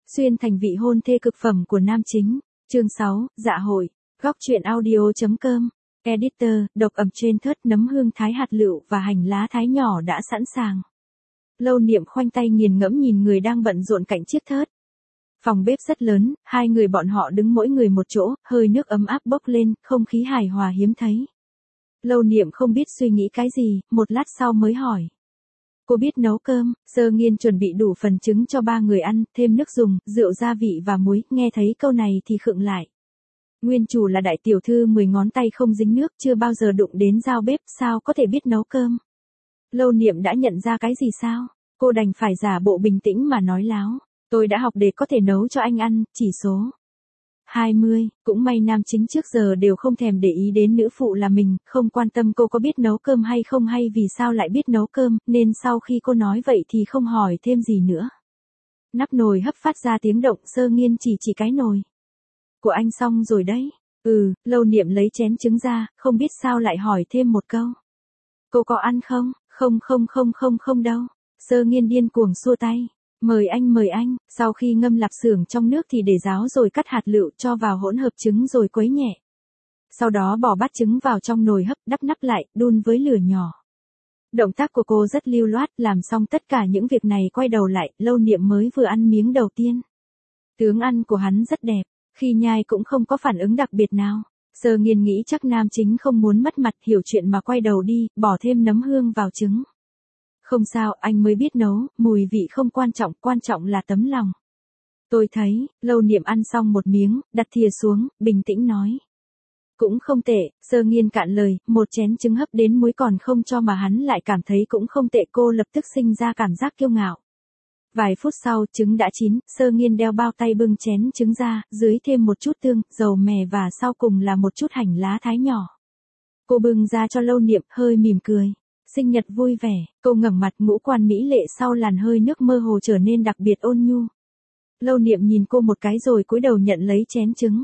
Xuyên thành vị hôn thê cực phẩm của nam chính. Chương 6, dạ hội. Góc truyện audio.com. Editor, độc ẩm trên thớt nấm hương thái hạt lựu và hành lá thái nhỏ đã sẵn sàng. Lâu Niệm khoanh tay nghiền ngẫm nhìn người đang bận rộn cạnh chiếc thớt. Phòng bếp rất lớn, hai người bọn họ đứng mỗi người một chỗ, hơi nước ấm áp bốc lên, không khí hài hòa hiếm thấy. Lâu Niệm không biết suy nghĩ cái gì, một lát sau mới hỏi. Cô biết nấu cơm. Sơ Nghiên chuẩn bị đủ phần trứng cho ba người ăn, thêm nước dùng, rượu gia vị và muối, nghe thấy câu này thì khựng lại. Nguyên chủ là đại tiểu thư 10 ngón tay không dính nước, chưa bao giờ đụng đến dao bếp, sao có thể biết nấu cơm. Lâu Niệm đã nhận ra cái gì sao? Cô đành phải giả bộ bình tĩnh mà nói láo. Tôi đã học để có thể nấu cho anh ăn, chỉ số 20, cũng may nam chính trước giờ đều không thèm để ý đến nữ phụ là mình, không quan tâm cô có biết nấu cơm hay không hay vì sao lại biết nấu cơm, nên sau khi cô nói vậy thì không hỏi thêm gì nữa. Nắp nồi hấp phát ra tiếng động, Sơ Nghiên chỉ cái nồi. Của anh xong rồi đấy. Lâu Niệm lấy chén trứng ra, không biết sao lại hỏi thêm một câu. Cô có ăn không? Không đâu. Sơ Nghiên điên cuồng xua tay. Mời anh, sau khi ngâm lạp xưởng trong nước thì để ráo rồi cắt hạt lựu cho vào hỗn hợp trứng rồi quấy nhẹ. Sau đó bỏ bát trứng vào trong nồi hấp, đắp nắp lại, đun với lửa nhỏ. Động tác của cô rất lưu loát, làm xong tất cả những việc này quay đầu lại, Lâu Niệm mới vừa ăn miếng đầu tiên. Tướng ăn của hắn rất đẹp, khi nhai cũng không có phản ứng đặc biệt nào. Sơ Nghiên nghĩ chắc nam chính không muốn mất mặt, hiểu chuyện mà quay đầu đi, bỏ thêm nấm hương vào trứng. Không sao, anh mới biết nấu, mùi vị không quan trọng là tấm lòng. Tôi thấy. Lâu Niệm ăn xong một miếng, đặt thìa xuống, bình tĩnh nói. Cũng không tệ. Sơ Nghiên cạn lời, một chén trứng hấp đến muối còn không cho mà hắn lại cảm thấy cũng không tệ, cô lập tức sinh ra cảm giác kiêu ngạo. Vài phút sau, trứng đã chín, Sơ Nghiên đeo bao tay bưng chén trứng ra, dưới thêm một chút tương, dầu mè và sau cùng là một chút hành lá thái nhỏ. Cô bưng ra cho Lâu Niệm, hơi mỉm cười. Sinh nhật vui vẻ, cô ngẩng mặt, ngũ quan mỹ lệ sau làn hơi nước mơ hồ trở nên đặc biệt ôn nhu. Lâu Niệm nhìn cô một cái rồi cúi đầu nhận lấy chén trứng.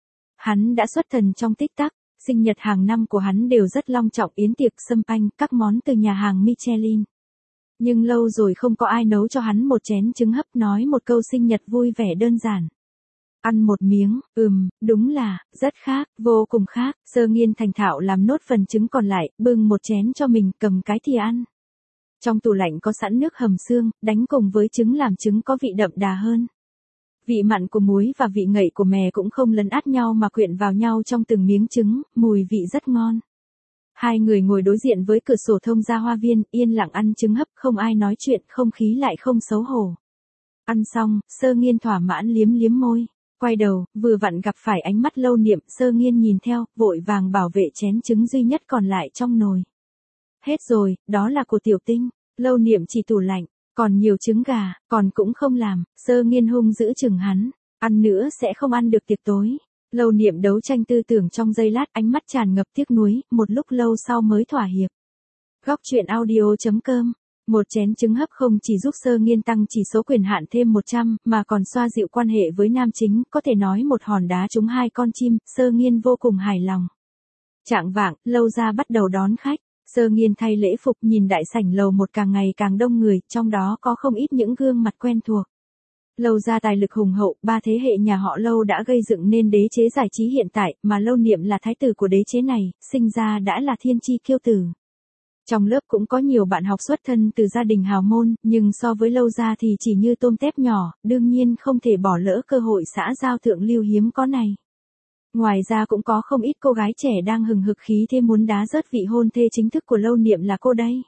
Hắn đã xuất thần trong tích tắc, sinh nhật hàng năm của hắn đều rất long trọng, yến tiệc, sâm panh, các món từ nhà hàng Michelin. Nhưng lâu rồi không có ai nấu cho hắn một chén trứng hấp, nói một câu sinh nhật vui vẻ đơn giản. Ăn một miếng, đúng là, rất khác, vô cùng khác. Sơ Nghiên thành thạo làm nốt phần trứng còn lại, bưng một chén cho mình, cầm cái thìa ăn. Trong tủ lạnh có sẵn nước hầm xương, đánh cùng với trứng làm trứng có vị đậm đà hơn. Vị mặn của muối và vị ngậy của mè cũng không lấn át nhau mà quyện vào nhau trong từng miếng trứng, mùi vị rất ngon. Hai người ngồi đối diện với cửa sổ thông ra hoa viên, yên lặng ăn trứng hấp, không ai nói chuyện, không khí lại không xấu hổ. Ăn xong, Sơ Nghiên thỏa mãn liếm môi. Quay đầu, vừa vặn gặp phải ánh mắt Lâu Niệm, Sơ Nghiên nhìn theo, vội vàng bảo vệ chén trứng duy nhất còn lại trong nồi. Hết rồi, đó là của Tiểu Tinh. Lâu Niệm chỉ tủ lạnh, còn nhiều trứng gà, còn cũng không làm. Sơ Nghiên hung dữ chừng hắn, ăn nữa sẽ không ăn được tiệc tối. Lâu Niệm đấu tranh tư tưởng trong giây lát, ánh mắt tràn ngập tiếc nuối, một lúc lâu sau mới thỏa hiệp. Góc truyện audio.com. Một chén trứng hấp không chỉ giúp Sơ Nghiên tăng chỉ số quyền hạn thêm 100, mà còn xoa dịu quan hệ với nam chính, có thể nói một hòn đá trúng hai con chim, Sơ Nghiên vô cùng hài lòng. Chạng vạng, Lâu gia bắt đầu đón khách. Sơ Nghiên thay lễ phục, nhìn đại sảnh lầu một càng ngày càng đông người, trong đó có không ít những gương mặt quen thuộc. Lâu gia tài lực hùng hậu, 3 thế hệ nhà họ Lâu đã gây dựng nên đế chế giải trí hiện tại, mà Lâu Niệm là thái tử của đế chế này, sinh ra đã là thiên chi kiêu tử. Trong lớp cũng có nhiều bạn học xuất thân từ gia đình hào môn, nhưng so với Lâu gia thì chỉ như tôm tép nhỏ, đương nhiên không thể bỏ lỡ cơ hội xã giao thượng lưu hiếm có này. Ngoài ra cũng có không ít cô gái trẻ đang hừng hực khí thế muốn đá rớt vị hôn thê chính thức của Lâu Niệm là cô đây.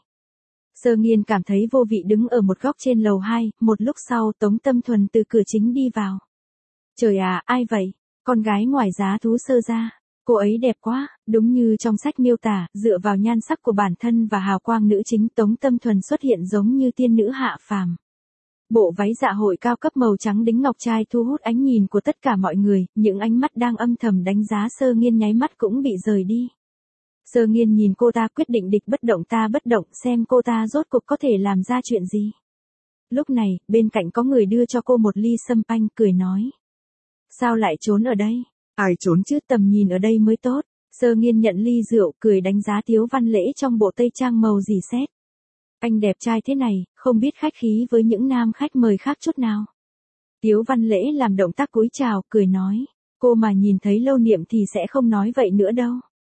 Sơ Nghiên cảm thấy vô vị đứng ở một góc trên lầu 2, một lúc sau Tống Tâm Thuần từ cửa chính đi vào. Trời à, ai vậy? Con gái ngoài giá thú Sơ gia. Cô ấy đẹp quá, đúng như trong sách miêu tả, dựa vào nhan sắc của bản thân và hào quang nữ chính, Tống Tâm Thuần xuất hiện giống như tiên nữ hạ phàm. Bộ váy dạ hội cao cấp màu trắng đính ngọc trai thu hút ánh nhìn của tất cả mọi người, những ánh mắt đang âm thầm đánh giá Sơ Nghiên nháy mắt cũng bị rời đi. Sơ Nghiên nhìn cô ta, quyết định địch bất động ta bất động, xem cô ta rốt cuộc có thể làm ra chuyện gì. Lúc này, bên cạnh có người đưa cho cô một ly sâm panh, cười nói. Sao lại trốn ở đây? Ai trốn chứ, tầm nhìn ở đây mới tốt. Sơ Nghiên nhận ly rượu, cười đánh giá Tiếu Văn Lễ trong bộ tây trang màu dì xét. Anh đẹp trai thế này, không biết khách khí với những nam khách mời khác chút nào. Tiếu Văn Lễ làm động tác cúi chào, cười nói. Cô mà nhìn thấy Lâu Niệm thì sẽ không nói vậy nữa đâu.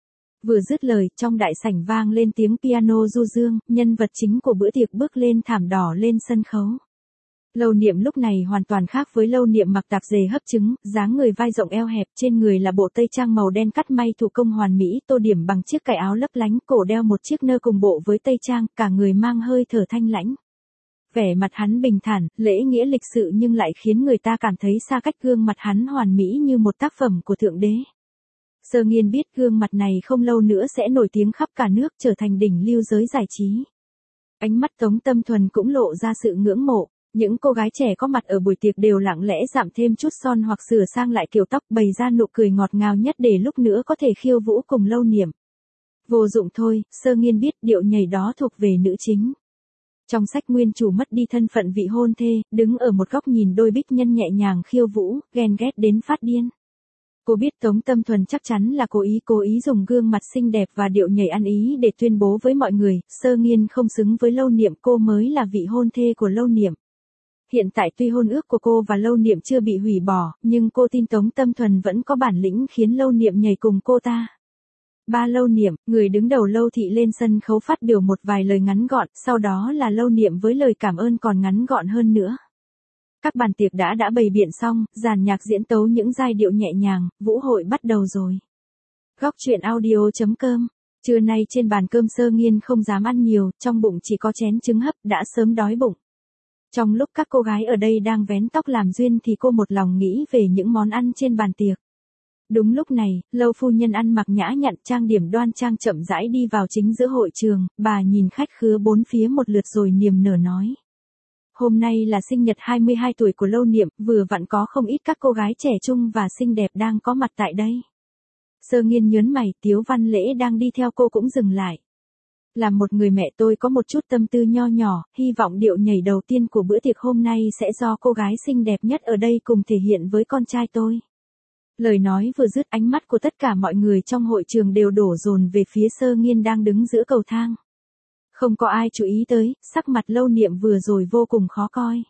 Vừa dứt lời, trong đại sảnh vang lên tiếng piano du dương, nhân vật chính của bữa tiệc bước lên thảm đỏ lên sân khấu. Lâu Niệm lúc này hoàn toàn khác với Lâu Niệm mặc tạp dề hấp trứng, dáng người vai rộng eo hẹp, trên người là bộ tây trang màu đen cắt may thủ công hoàn mỹ, tô điểm bằng chiếc cài áo lấp lánh, cổ đeo một chiếc nơ cùng bộ với tây trang, cả người mang hơi thở thanh lãnh. Vẻ mặt hắn bình thản, lễ nghĩa lịch sự nhưng lại khiến người ta cảm thấy xa cách, gương mặt hắn hoàn mỹ như một tác phẩm của thượng đế. Sơ Nghiên biết gương mặt này không lâu nữa sẽ nổi tiếng khắp cả nước, trở thành đỉnh lưu giới giải trí. Ánh mắt Tống Tâm Thuần cũng lộ ra sự ngưỡng mộ. Những cô gái trẻ có mặt ở buổi tiệc đều lặng lẽ giảm thêm chút son hoặc sửa sang lại kiểu tóc, bày ra nụ cười ngọt ngào nhất để lúc nữa có thể khiêu vũ cùng Lâu Niệm. Vô dụng thôi, Sơ Nghiên biết điệu nhảy đó thuộc về nữ chính. Trong sách nguyên chủ mất đi thân phận vị hôn thê, đứng ở một góc nhìn đôi bích nhân nhẹ nhàng khiêu vũ, ghen ghét đến phát điên. Cô biết Tống Tâm Thuần chắc chắn là cố ý dùng gương mặt xinh đẹp và điệu nhảy ăn ý để tuyên bố với mọi người, Sơ Nghiên không xứng với Lâu Niệm, cô mới là vị hôn thê của Lâu Niệm. Hiện tại tuy hôn ước của cô và Lâu Niệm chưa bị hủy bỏ, nhưng cô tin Tống Tâm Thuần vẫn có bản lĩnh khiến Lâu Niệm nhảy cùng cô ta. Ba Lâu Niệm, người đứng đầu Lâu thị lên sân khấu phát biểu một vài lời ngắn gọn, sau đó là Lâu Niệm với lời cảm ơn còn ngắn gọn hơn nữa. Các bàn tiệc đã bày biện xong, dàn nhạc diễn tấu những giai điệu nhẹ nhàng, vũ hội bắt đầu rồi. Góc truyện audio.com. Trưa nay trên bàn cơm Sơ Nghiên không dám ăn nhiều, trong bụng chỉ có chén trứng hấp, đã sớm đói bụng. Trong lúc các cô gái ở đây đang vén tóc làm duyên thì cô một lòng nghĩ về những món ăn trên bàn tiệc. Đúng lúc này, Lâu phu nhân ăn mặc nhã nhặn, trang điểm đoan trang chậm rãi đi vào chính giữa hội trường, bà nhìn khách khứa bốn phía một lượt rồi niềm nở nói. Hôm nay là sinh nhật 22 tuổi của Lâu Niệm, vừa vặn có không ít các cô gái trẻ trung và xinh đẹp đang có mặt tại đây. Sơ Nghiên nhớn mày, Tiếu Văn Lễ đang đi theo cô cũng dừng lại. Là một người mẹ tôi có một chút tâm tư nho nhỏ, hy vọng điệu nhảy đầu tiên của bữa tiệc hôm nay sẽ do cô gái xinh đẹp nhất ở đây cùng thể hiện với con trai tôi. Lời nói vừa dứt, ánh mắt của tất cả mọi người trong hội trường đều đổ dồn về phía Sơ Nghiên đang đứng giữa cầu thang. Không có ai chú ý tới, sắc mặt Lâu Niệm vừa rồi vô cùng khó coi.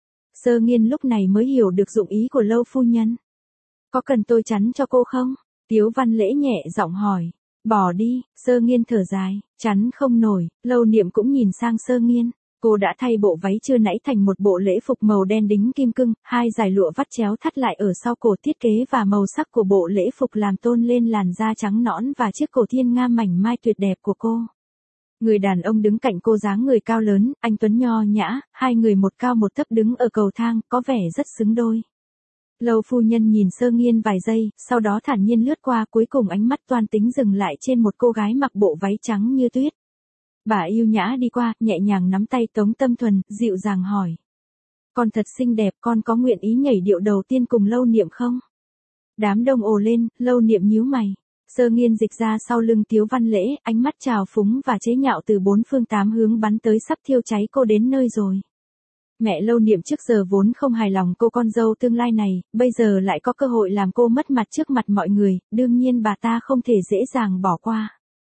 Sơ Nghiên lúc này mới hiểu được dụng ý của Lâu phu nhân. Có cần tôi chắn cho cô không? Tiếu Văn Lễ nhẹ giọng hỏi. Bỏ đi, Sơ Nghiên thở dài, chắn không nổi. Lâu Niệm cũng nhìn sang Sơ Nghiên. Cô đã thay bộ váy trưa nãy thành một bộ lễ phục màu đen đính kim cương, hai dải lụa vắt chéo thắt lại ở sau cổ, thiết kế và màu sắc của bộ lễ phục làm tôn lên làn da trắng nõn và chiếc cổ thiên nga mảnh mai tuyệt đẹp của cô. Người đàn ông đứng cạnh cô dáng người cao lớn, anh tuấn nho nhã, hai người một cao một thấp đứng ở cầu thang, có vẻ rất xứng đôi. Lâu phu nhân nhìn Sơ Nghiên vài giây, sau đó thản nhiên lướt qua, cuối cùng ánh mắt toan tính dừng lại trên một cô gái mặc bộ váy trắng như tuyết. Bà yêu nhã đi qua, nhẹ nhàng nắm tay Tống Tâm Thuần, dịu dàng hỏi. Con thật xinh đẹp, con có nguyện ý nhảy điệu đầu tiên cùng Lâu Niệm không? Đám đông ồ lên, Lâu Niệm nhíu mày. Sơ Nghiên dịch ra sau lưng Tiếu Văn Lễ, ánh mắt trào phúng và chế nhạo từ bốn phương tám hướng bắn tới, sắp thiêu cháy cô đến nơi rồi. Mẹ Lâu Niệm trước giờ vốn không hài lòng cô con dâu tương lai này, bây giờ lại có cơ hội làm cô mất mặt trước mặt mọi người, đương nhiên bà ta không thể dễ dàng bỏ qua.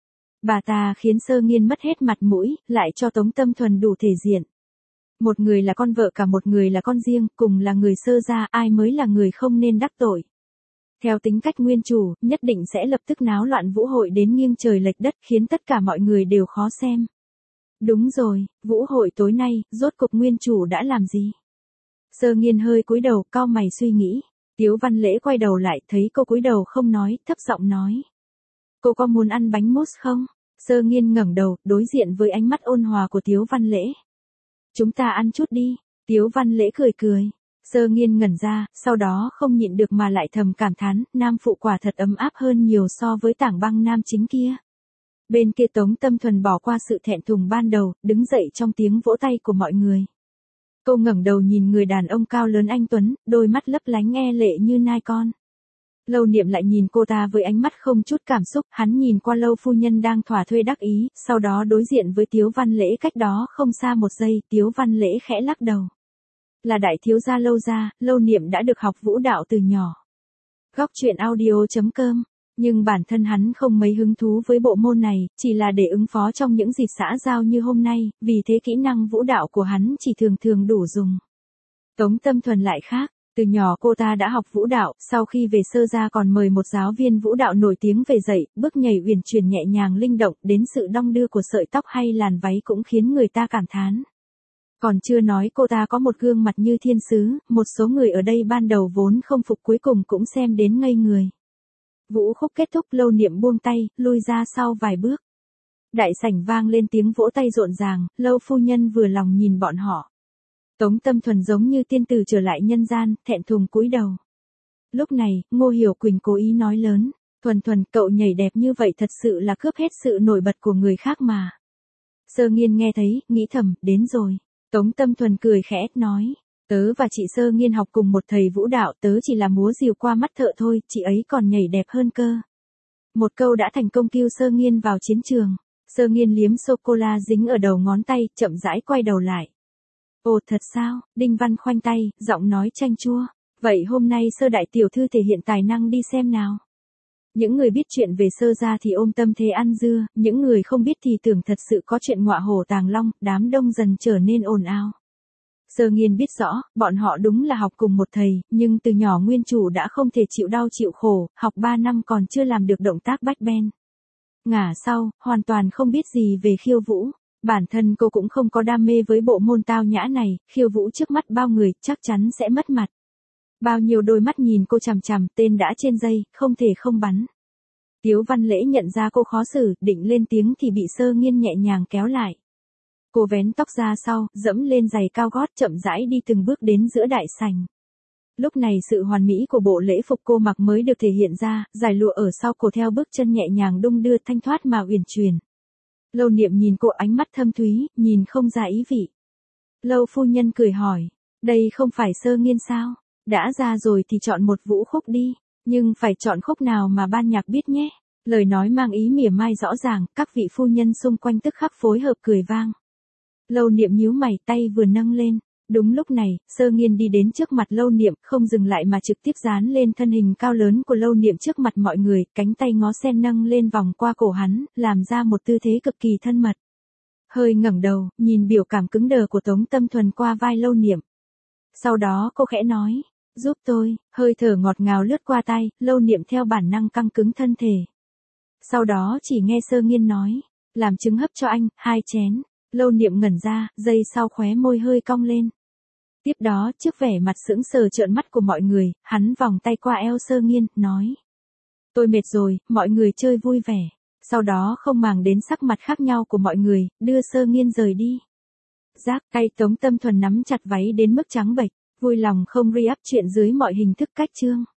Bà ta khiến Sơ Nghiên mất hết mặt mũi, lại cho Tống Tâm Thuần đủ thể diện. Một người là con vợ cả một người là con riêng, cùng là người Sơ gia, ai mới là người không nên đắc tội. Theo tính cách nguyên chủ, nhất định sẽ lập tức náo loạn vũ hội đến nghiêng trời lệch đất, khiến tất cả mọi người đều khó xem. Đúng rồi, vũ hội tối nay, rốt cục nguyên chủ đã làm gì? Sơ Nghiên hơi cúi đầu, cau mày suy nghĩ. Tiếu Văn Lễ quay đầu lại, thấy cô cúi đầu không nói, thấp giọng nói. Cô có muốn ăn bánh mousse không? Sơ Nghiên ngẩng đầu, đối diện với ánh mắt ôn hòa của Tiếu Văn Lễ. Chúng ta ăn chút đi. Tiếu Văn Lễ cười cười. Sơ Nghiên ngẩn ra, sau đó không nhịn được mà lại thầm cảm thán, nam phụ quả thật ấm áp hơn nhiều so với tảng băng nam chính kia. Bên kia Tống Tâm Thuần bỏ qua sự thẹn thùng ban đầu, đứng dậy trong tiếng vỗ tay của mọi người. Cô ngẩng đầu nhìn người đàn ông cao lớn anh tuấn, đôi mắt lấp lánh e lệ như nai con. Lâu Niệm lại nhìn cô ta với ánh mắt không chút cảm xúc, hắn nhìn qua Lâu phu nhân đang thỏa thuê đắc ý, sau đó đối diện với Tiếu Văn Lễ cách đó không xa một giây, Tiếu Văn Lễ khẽ lắc đầu. Là đại thiếu gia Lâu gia, Lâu Niệm đã được học vũ đạo từ nhỏ. Góc truyện audio.com. Nhưng bản thân hắn không mấy hứng thú với bộ môn này, chỉ là để ứng phó trong những dịp xã giao như hôm nay, vì thế kỹ năng vũ đạo của hắn chỉ thường thường đủ dùng. Tống Tâm Thuần lại khác, Từ nhỏ cô ta đã học vũ đạo, sau khi về Sơ gia còn mời một giáo viên vũ đạo nổi tiếng về dạy, bước nhảy uyển chuyển nhẹ nhàng linh động, đến sự đong đưa của sợi tóc hay làn váy cũng khiến người ta cảm thán. Còn chưa nói cô ta có một gương mặt như thiên sứ, một số người ở đây ban đầu vốn không phục cuối cùng cũng xem đến ngây người. Vũ khúc kết thúc, Lâu Niệm buông tay, lui ra sau vài bước. Đại sảnh vang lên tiếng vỗ tay rộn ràng, Lâu phu nhân vừa lòng nhìn bọn họ. Tống Tâm Thuần giống như tiên tử trở lại nhân gian, thẹn thùng cúi đầu. Lúc này, Ngô Hiểu Quỳnh cố ý nói lớn, Thuần Thuần, cậu nhảy đẹp như vậy thật sự là cướp hết sự nổi bật của người khác mà. Sơ Nghiên nghe thấy, nghĩ thầm, đến rồi. Tống Tâm Thuần cười khẽ, nói, tớ và chị Sơ Nghiên học cùng một thầy vũ đạo, tớ chỉ là múa rìu qua mắt thợ thôi, chị ấy còn nhảy đẹp hơn cơ. Một câu đã thành công cứu Sơ Nghiên vào chiến trường. Sơ Nghiên liếm sô-cô-la dính ở đầu ngón tay, chậm rãi quay đầu lại. Ồ thật sao, Đinh Văn khoanh tay, giọng nói chanh chua. Vậy hôm nay Sơ đại tiểu thư thể hiện tài năng đi xem nào. Những người biết chuyện về Sơ gia thì ôm tâm thế ăn dưa, những người không biết thì tưởng thật sự có chuyện ngọa hổ tàng long, đám đông dần trở nên ồn ào. Sơ Nghiên biết rõ, bọn họ đúng là học cùng một thầy, nhưng từ nhỏ nguyên chủ đã không thể chịu đau chịu khổ, học 3 năm còn chưa làm được động tác backbend. Ngả sau, hoàn toàn không biết gì về khiêu vũ. Bản thân cô cũng không có đam mê với bộ môn tao nhã này, khiêu vũ trước mắt bao người, chắc chắn sẽ mất mặt. Bao nhiêu đôi mắt nhìn cô chằm chằm, tên đã trên dây, không thể không bắn. Tiếu Văn Lễ nhận ra cô khó xử, định lên tiếng thì bị Sơ Nghiên nhẹ nhàng kéo lại. Cô vén tóc ra sau, dẫm lên giày cao gót chậm rãi đi từng bước đến giữa đại sảnh. Lúc này sự hoàn mỹ của bộ lễ phục cô mặc mới được thể hiện ra, giải lụa ở sau cổ theo bước chân nhẹ nhàng đung đưa thanh thoát mà uyển chuyển. Lâu Niệm nhìn cô ánh mắt thâm thúy, nhìn không ra ý vị. Lâu phu nhân cười hỏi, đây không phải Sơ Nghiên sao? Đã ra rồi thì chọn một vũ khúc đi, nhưng phải chọn khúc nào mà ban nhạc biết nhé. Lời nói mang ý mỉa mai rõ ràng, các vị phu nhân xung quanh tức khắc phối hợp cười vang. Lâu Niệm nhíu mày, tay vừa nâng lên. Đúng lúc này, Sơ Nghiên đi đến trước mặt Lâu Niệm, không dừng lại mà trực tiếp dán lên thân hình cao lớn của Lâu Niệm trước mặt mọi người, cánh tay ngó sen nâng lên vòng qua cổ hắn, làm ra một tư thế cực kỳ thân mật. Hơi ngẩng đầu, nhìn biểu cảm cứng đờ của Tống Tâm Thuần qua vai Lâu Niệm. Sau đó cô khẽ nói, giúp tôi, hơi thở ngọt ngào lướt qua tay, Lâu Niệm theo bản năng căng cứng thân thể. Sau đó chỉ nghe Sơ Nghiên nói, làm trứng hấp cho anh, 2 chén. Lâu Niệm ngẩn ra, giây sau khóe môi hơi cong lên. Tiếp đó, trước vẻ mặt sững sờ trợn mắt của mọi người, hắn vòng tay qua eo Sơ Nghiên, nói. Tôi mệt rồi, mọi người chơi vui vẻ. Sau đó không màng đến sắc mặt khác nhau của mọi người, đưa Sơ Nghiên rời đi. Giác cay Tống Tâm Thuần nắm chặt váy đến mức trắng bệch, vui lòng không re-up chuyện dưới mọi hình thức cách chương.